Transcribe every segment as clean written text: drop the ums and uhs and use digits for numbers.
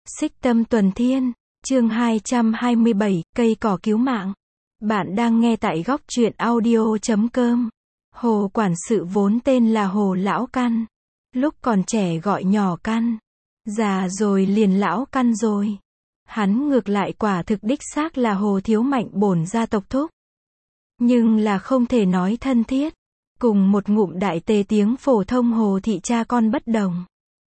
Xích Tâm Tuần Thiên, chương 227, cây cỏ cứu mạng. Bạn đang nghe tại góc truyện audio.com. Hồ quản sự vốn tên là Hồ Lão Căn. Lúc còn trẻ gọi nhỏ Căn. Già rồi liền Lão Căn rồi. Hắn ngược lại quả thực đích xác là Hồ Thiếu Mạnh bổn gia tộc thúc. Nhưng là không thể nói thân thiết. Cùng một ngụm đại tề tiếng phổ thông Hồ thị cha con bất đồng.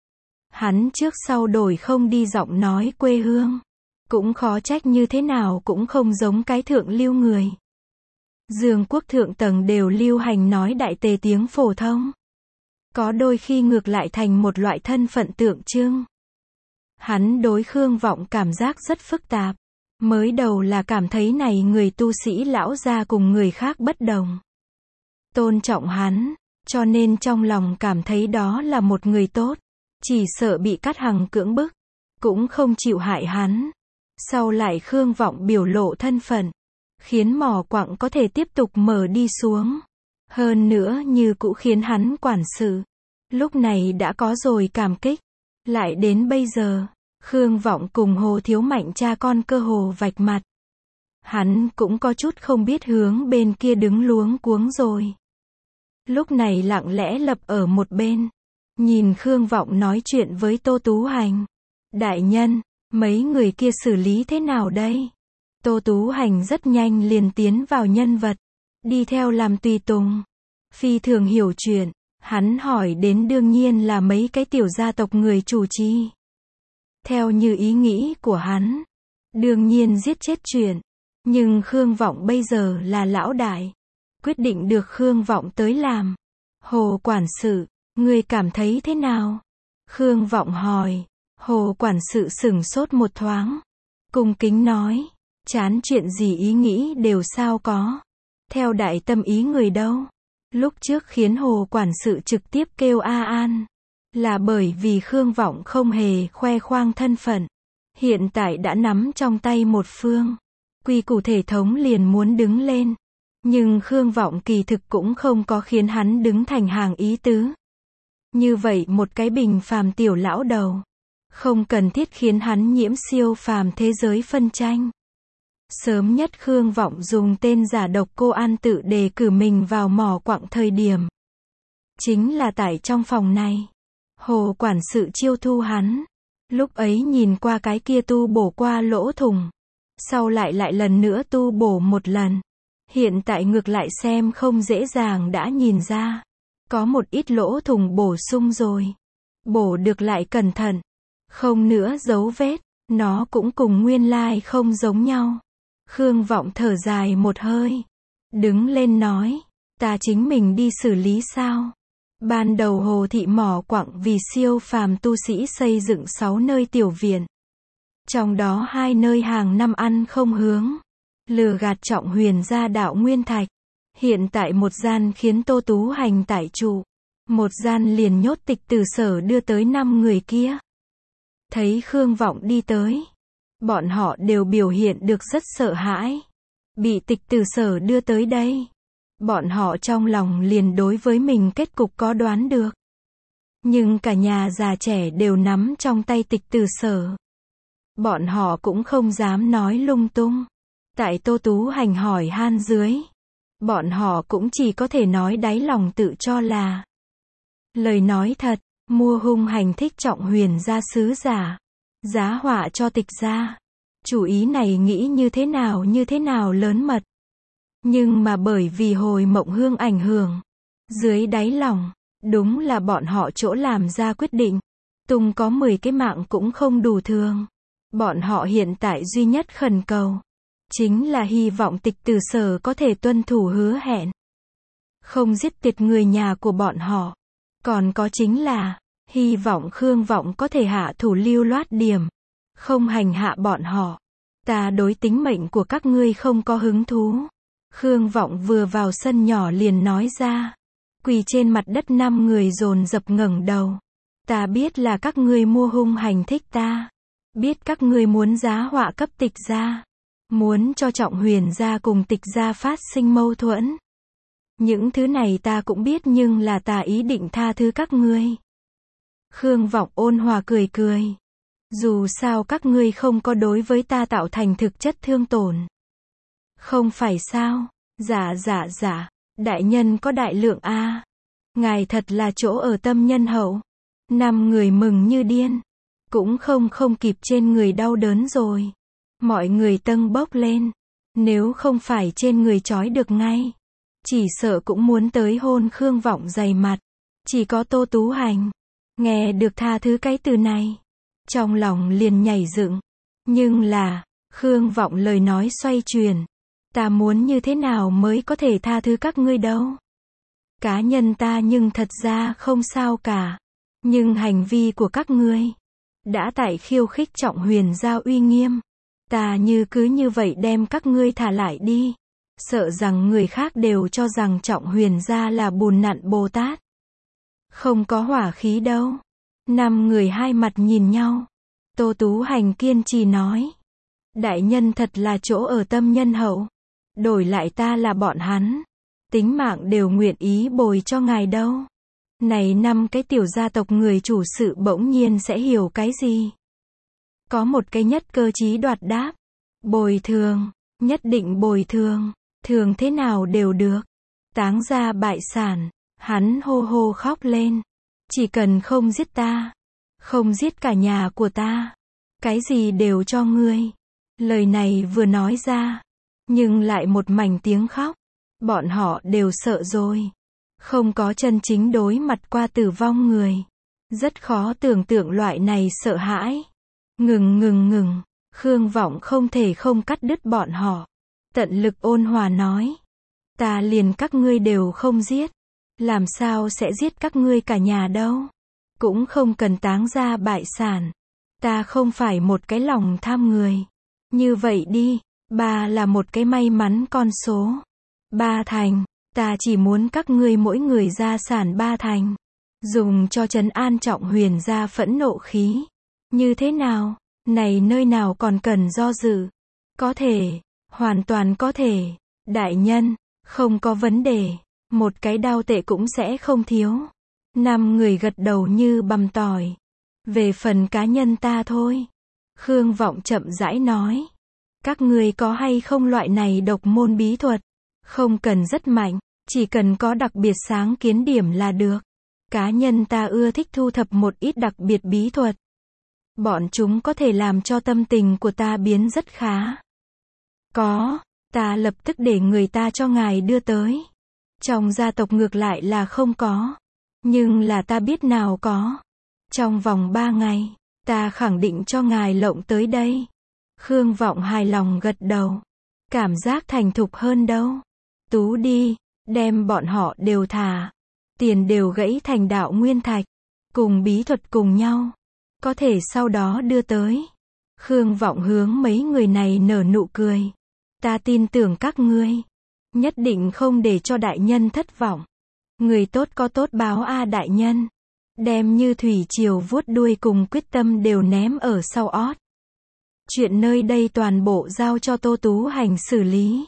Hắn trước sau đổi không đi giọng nói quê hương. Cũng khó trách như thế nào cũng không giống cái thượng lưu người. Dương quốc thượng tầng đều lưu hành nói đại tề tiếng phổ thông. Có đôi khi ngược lại thành một loại thân phận tượng trưng. Hắn đối Khương Vọng cảm giác rất phức tạp. Mới đầu là cảm thấy này người tu sĩ lão gia cùng người khác bất đồng. Tôn trọng hắn, cho nên trong lòng cảm thấy đó là một người tốt. Chỉ sợ bị Cát Hằng cưỡng bức, cũng không chịu hại hắn. Sau lại Khương Vọng biểu lộ thân phận, khiến mỏ quặng có thể tiếp tục mở đi xuống. Hơn nữa như cũ khiến hắn quản sự. Lúc này đã có rồi cảm kích. Lại đến bây giờ, Khương Vọng cùng Hồ Thiếu Mạnh cha con cơ hồ vạch mặt. Hắn cũng có chút không biết hướng bên kia đứng luống cuống rồi. Lúc này lặng lẽ lập ở một bên. Nhìn Khương Vọng nói chuyện với Tô Tú Hành. Đại nhân, mấy người kia xử lý thế nào đây? Tô Tú Hành rất nhanh liền tiến vào nhân vật. Đi theo làm tùy tùng. Phi thường hiểu chuyện. Hắn hỏi đến đương nhiên là mấy cái tiểu gia tộc người chủ trì. Theo như ý nghĩ của hắn. Đương nhiên giết chết chuyện. Nhưng Khương Vọng bây giờ là lão đại. Quyết định được Khương Vọng tới làm. Hồ quản sự. Ngươi cảm thấy thế nào? Khương Vọng hỏi. Hồ quản sự sửng sốt một thoáng. Cung kính nói. Chán chuyện gì ý nghĩ đều sao có. Theo đại tâm ý người đâu. Lúc trước khiến Hồ quản sự trực tiếp kêu A An. Là bởi vì Khương Vọng không hề khoe khoang thân phận. Hiện tại đã nắm trong tay một phương. Quy củ thể thống liền muốn đứng lên. Nhưng Khương Vọng kỳ thực cũng không có khiến hắn đứng thành hàng ý tứ. Như vậy một cái bình phàm tiểu lão đầu. Không cần thiết khiến hắn nhiễm siêu phàm thế giới phân tranh. Sớm nhất Khương Vọng dùng tên giả độc Cô An tự đề cử mình vào mỏ quặng thời điểm. Chính là tại trong phòng này. Hồ quản sự chiêu thu hắn. Lúc ấy nhìn qua cái kia tu bổ qua lỗ thủng. Sau lại lần nữa tu bổ một lần. Hiện tại ngược lại xem không dễ dàng đã nhìn ra. Có một ít lỗ thủng bổ sung rồi. Bổ được lại cẩn thận. Không nữa dấu vết. Nó cũng cùng nguyên lai không giống nhau. Khương Vọng thở dài một hơi. Đứng lên nói. Ta chính mình đi xử lý sao? Ban đầu Hồ thị mỏ quặng vì siêu phàm tu sĩ xây dựng 6 nơi tiểu viện. Trong đó 2 nơi hàng năm ăn không hướng. Lừa gạt Trọng Huyền gia đạo nguyên thạch. Hiện tại một gian khiến Tô Tú Hành tại trụ. Một gian liền nhốt Tịch Tử Sở đưa tới 5 người kia. Thấy Khương Vọng đi tới. Bọn họ đều biểu hiện được rất sợ hãi. Bị Tịch Tử Sở đưa tới đây. Bọn họ trong lòng liền đối với mình kết cục có đoán được. Nhưng cả nhà già trẻ đều nắm trong tay Tịch Tử Sở. Bọn họ cũng không dám nói lung tung. Tại Tô Tú Hành hỏi han dưới. Bọn họ cũng chỉ có thể nói đáy lòng tự cho là. Lời nói thật, mua hung hành thích Trọng Huyền gia sứ giả. Giá họa cho Tịch gia. Chủ ý này nghĩ như thế nào lớn mật. Nhưng mà bởi vì hồi mộng hương ảnh hưởng. Dưới đáy lòng, đúng là bọn họ chỗ làm ra quyết định. Tung có 10 cái mạng cũng không đủ thường. Bọn họ hiện tại duy nhất khẩn cầu. Chính là hy vọng Tịch Tử Sở có thể tuân thủ hứa hẹn. Không giết tiệt người nhà của bọn họ. Còn có chính là, hy vọng Khương Vọng có thể hạ thủ lưu loát điểm. Không hành hạ bọn họ. Ta đối tính mệnh của các ngươi không có hứng thú. Khương Vọng vừa vào sân nhỏ liền nói ra. Quỳ trên mặt đất 5 người dồn dập ngẩng đầu. Ta biết là các ngươi mua hung hành thích ta. Biết các ngươi muốn giá họa cấp Tịch gia. Muốn cho Trọng Huyền gia cùng Tịch gia phát sinh mâu thuẫn. Những thứ này ta cũng biết nhưng là ta ý định tha thứ các ngươi. Khương Vọng ôn hòa cười cười. Dù sao các ngươi không có đối với ta tạo thành thực chất thương tổn. Không phải sao? Dạ. Đại nhân có đại lượng a. Ngài thật là chỗ ở tâm nhân hậu. 5 người mừng như điên. Cũng không kịp trên người đau đớn rồi. Mọi người tâng bốc lên. Nếu không phải trên người trói được ngay. Chỉ sợ cũng muốn tới hôn Khương Vọng dày mặt. Chỉ có Tô Tú Hành. Nghe được tha thứ cái từ này. Trong lòng liền nhảy dựng. Nhưng là, Khương Vọng lời nói xoay chuyển. Ta muốn như thế nào mới có thể tha thứ các ngươi đâu. Cá nhân ta nhưng thật ra không sao cả. Nhưng hành vi của các ngươi đã tại khiêu khích Trọng Huyền Giao uy nghiêm. Ta cứ như vậy đem các ngươi thả lại đi. Sợ rằng người khác đều cho rằng Trọng Huyền Gia là bùn nặn Bồ Tát. Không có hỏa khí đâu. 5 người hai mặt nhìn nhau. Tô Tú Hành kiên trì nói. Đại nhân thật là chỗ ở tâm nhân hậu. Đổi lại ta là bọn hắn. Tính mạng đều nguyện ý bồi cho ngài đâu. Này 5 cái tiểu gia tộc người chủ sự bỗng nhiên sẽ hiểu cái gì? Có một cái nhất cơ chí đoạt đáp. Bồi thường, nhất định bồi thường. Thường thế nào đều được. Táng gia bại sản. Hắn hô hô khóc lên. Chỉ cần không giết ta. Không giết cả nhà của ta. Cái gì đều cho ngươi. Lời này vừa nói ra. Nhưng lại một mảnh tiếng khóc. Bọn họ đều sợ rồi. Không có chân chính đối mặt qua tử vong người. Rất khó tưởng tượng loại này sợ hãi. Ngừng. Khương Vọng không thể không cắt đứt bọn họ. Tận lực ôn hòa nói. Ta liền các ngươi đều không giết. Làm sao sẽ giết các ngươi cả nhà đâu. Cũng không cần táng gia bại sản. Ta không phải một cái lòng tham người. Như vậy đi, 3 là một cái may mắn con số. 3 thành, ta chỉ muốn các ngươi mỗi người gia sản 3 thành. Dùng cho trấn an Trọng Huyền Gia phẫn nộ khí. Như thế nào? Này nơi nào còn cần do dự. Có thể, hoàn toàn có thể. Đại nhân, không có vấn đề. Một cái đao tệ cũng sẽ không thiếu. 5 người gật đầu như bằm tỏi. Về phần cá nhân ta thôi. Khương Vọng chậm rãi nói. Các ngươi có hay không loại này độc môn bí thuật? Không cần rất mạnh, chỉ cần có đặc biệt sáng kiến điểm là được. Cá nhân ta ưa thích thu thập một ít đặc biệt bí thuật. Bọn chúng có thể làm cho tâm tình của ta biến rất khá. Có, ta lập tức để người ta cho ngài đưa tới. Trong gia tộc ngược lại là không có. Nhưng là ta biết nào có. Trong vòng 3 ngày, ta khẳng định cho ngài lộng tới đây. Khương Vọng hài lòng gật đầu. Cảm giác thành thục hơn đâu. Tú đi, đem bọn họ đều thả. Tiền đều gãy thành đạo nguyên thạch. Cùng bí thuật cùng nhau. Có thể sau đó đưa tới. Khương Vọng hướng mấy người này nở nụ cười. Ta tin tưởng các ngươi. Nhất định không để cho đại nhân thất vọng. Người tốt có tốt báo a đại nhân. Đem như thủy triều vuốt đuôi cùng quyết tâm đều ném ở sau ót. Chuyện nơi đây toàn bộ giao cho Tô Tú Hành xử lý.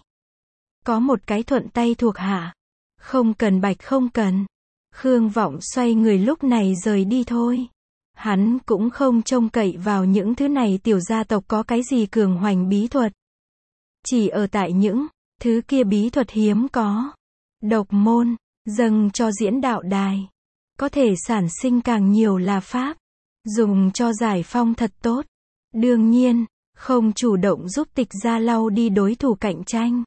Có một cái thuận tay thuộc hạ. Không cần bạch không cần. Khương Vọng xoay người lúc này rời đi thôi. Hắn cũng không trông cậy vào những thứ này tiểu gia tộc có cái gì cường hoành bí thuật. Chỉ ở tại những thứ kia bí thuật hiếm có. Độc môn, dâng cho diễn đạo đài. Có thể sản sinh càng nhiều là pháp. Dùng cho giải phong thật tốt. Đương nhiên, không chủ động giúp Tịch Gia lau đi đối thủ cạnh tranh.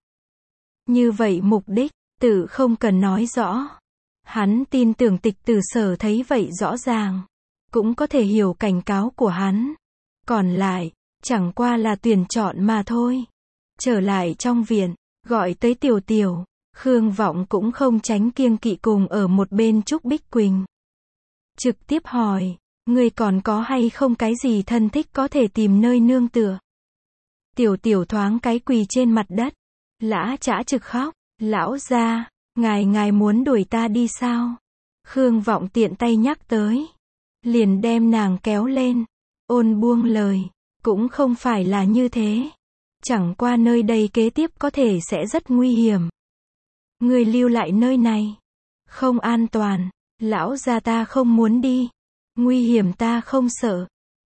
Như vậy mục đích, tự không cần nói rõ. Hắn tin tưởng Tịch Tử Sở thấy vậy rõ ràng. Cũng có thể hiểu cảnh cáo của hắn. Còn lại, chẳng qua là tuyển chọn mà thôi. Trở lại trong viện, gọi tới Tiểu Tiểu. Khương Vọng cũng không tránh kiêng kỵ cùng ở một bên Trúc Bích Quỳnh. Trực tiếp hỏi, ngươi còn có hay không cái gì thân thích có thể tìm nơi nương tựa? Tiểu Tiểu thoáng cái quỳ trên mặt đất. Lã chã trực khóc. Lão gia, ngài muốn đuổi ta đi sao? Khương Vọng tiện tay nhắc tới. Liền đem nàng kéo lên. Ôn buông lời. Cũng không phải là như thế. Chẳng qua nơi đây kế tiếp có thể sẽ rất nguy hiểm. Người lưu lại nơi này. Không an toàn. Lão gia ta không muốn đi. Nguy hiểm ta không sợ.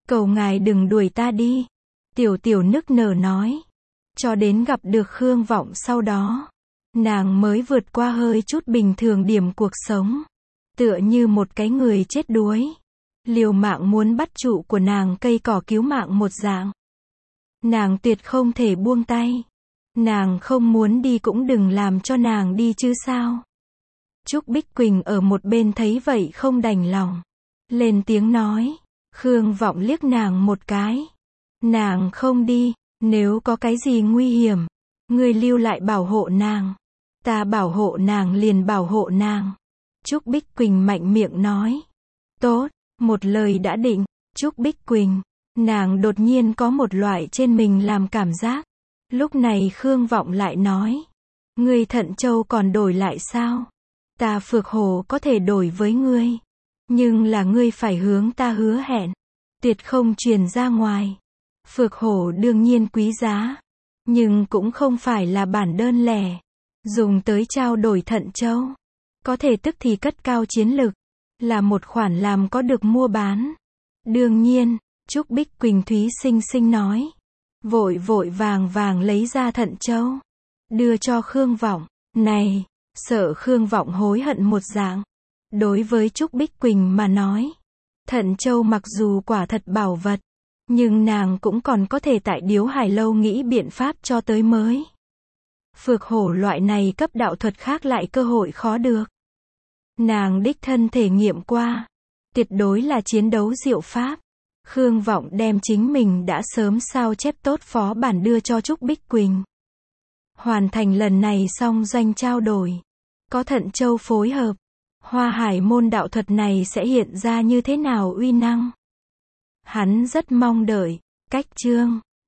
Cầu ngài đừng đuổi ta đi. Tiểu Tiểu nức nở nói. Cho đến gặp được Khương Vọng sau đó, nàng mới vượt qua hơi chút bình thường điểm cuộc sống. Tựa như một cái người chết đuối. Liều mạng muốn bắt trụ của nàng cây cỏ cứu mạng một dạng. Nàng tuyệt không thể buông tay. Nàng không muốn đi cũng đừng làm cho nàng đi chứ sao. Trúc Bích Quỳnh ở một bên thấy vậy không đành lòng. Lên tiếng nói. Khương Vọng liếc nàng một cái. Nàng không đi, nếu có cái gì nguy hiểm, ngươi lưu lại bảo hộ nàng. Ta bảo hộ nàng liền bảo hộ nàng. Trúc Bích Quỳnh mạnh miệng nói. Tốt, một lời đã định. Trúc Bích Quỳnh, nàng đột nhiên có một loại trên mình làm cảm giác. Lúc này Khương Vọng lại nói. Ngươi Thận Châu còn đổi lại sao? Ta Phược Hổ có thể đổi với ngươi. Nhưng là ngươi phải hướng ta hứa hẹn. Tuyệt không truyền ra ngoài. Phược Hổ đương nhiên quý giá. Nhưng cũng không phải là bản đơn lẻ. Dùng tới trao đổi Thận Châu. Có thể tức thì cất cao chiến lực. Là một khoản làm có được mua bán. Đương nhiên, Trúc Bích Quỳnh Thúy xinh xinh nói. Vội vội vàng vàng lấy ra Thận Châu. Đưa cho Khương Vọng. Này, sợ Khương Vọng hối hận một dạng. Đối với Trúc Bích Quỳnh mà nói. Thận Châu mặc dù quả thật bảo vật. Nhưng nàng cũng còn có thể tại Điếu Hải Lâu nghĩ biện pháp cho tới mới. Phược Hổ loại này cấp đạo thuật khác lại cơ hội khó được. Nàng đích thân thể nghiệm qua. Tuyệt đối là chiến đấu diệu pháp. Khương Vọng đem chính mình đã sớm sao chép tốt phó bản đưa cho Trúc Bích Quỳnh. Hoàn thành lần này xong doanh trao đổi. Có Thận Châu phối hợp. Hoa Hải môn đạo thuật này sẽ hiện ra như thế nào uy năng. Hắn rất mong đợi. Cách chương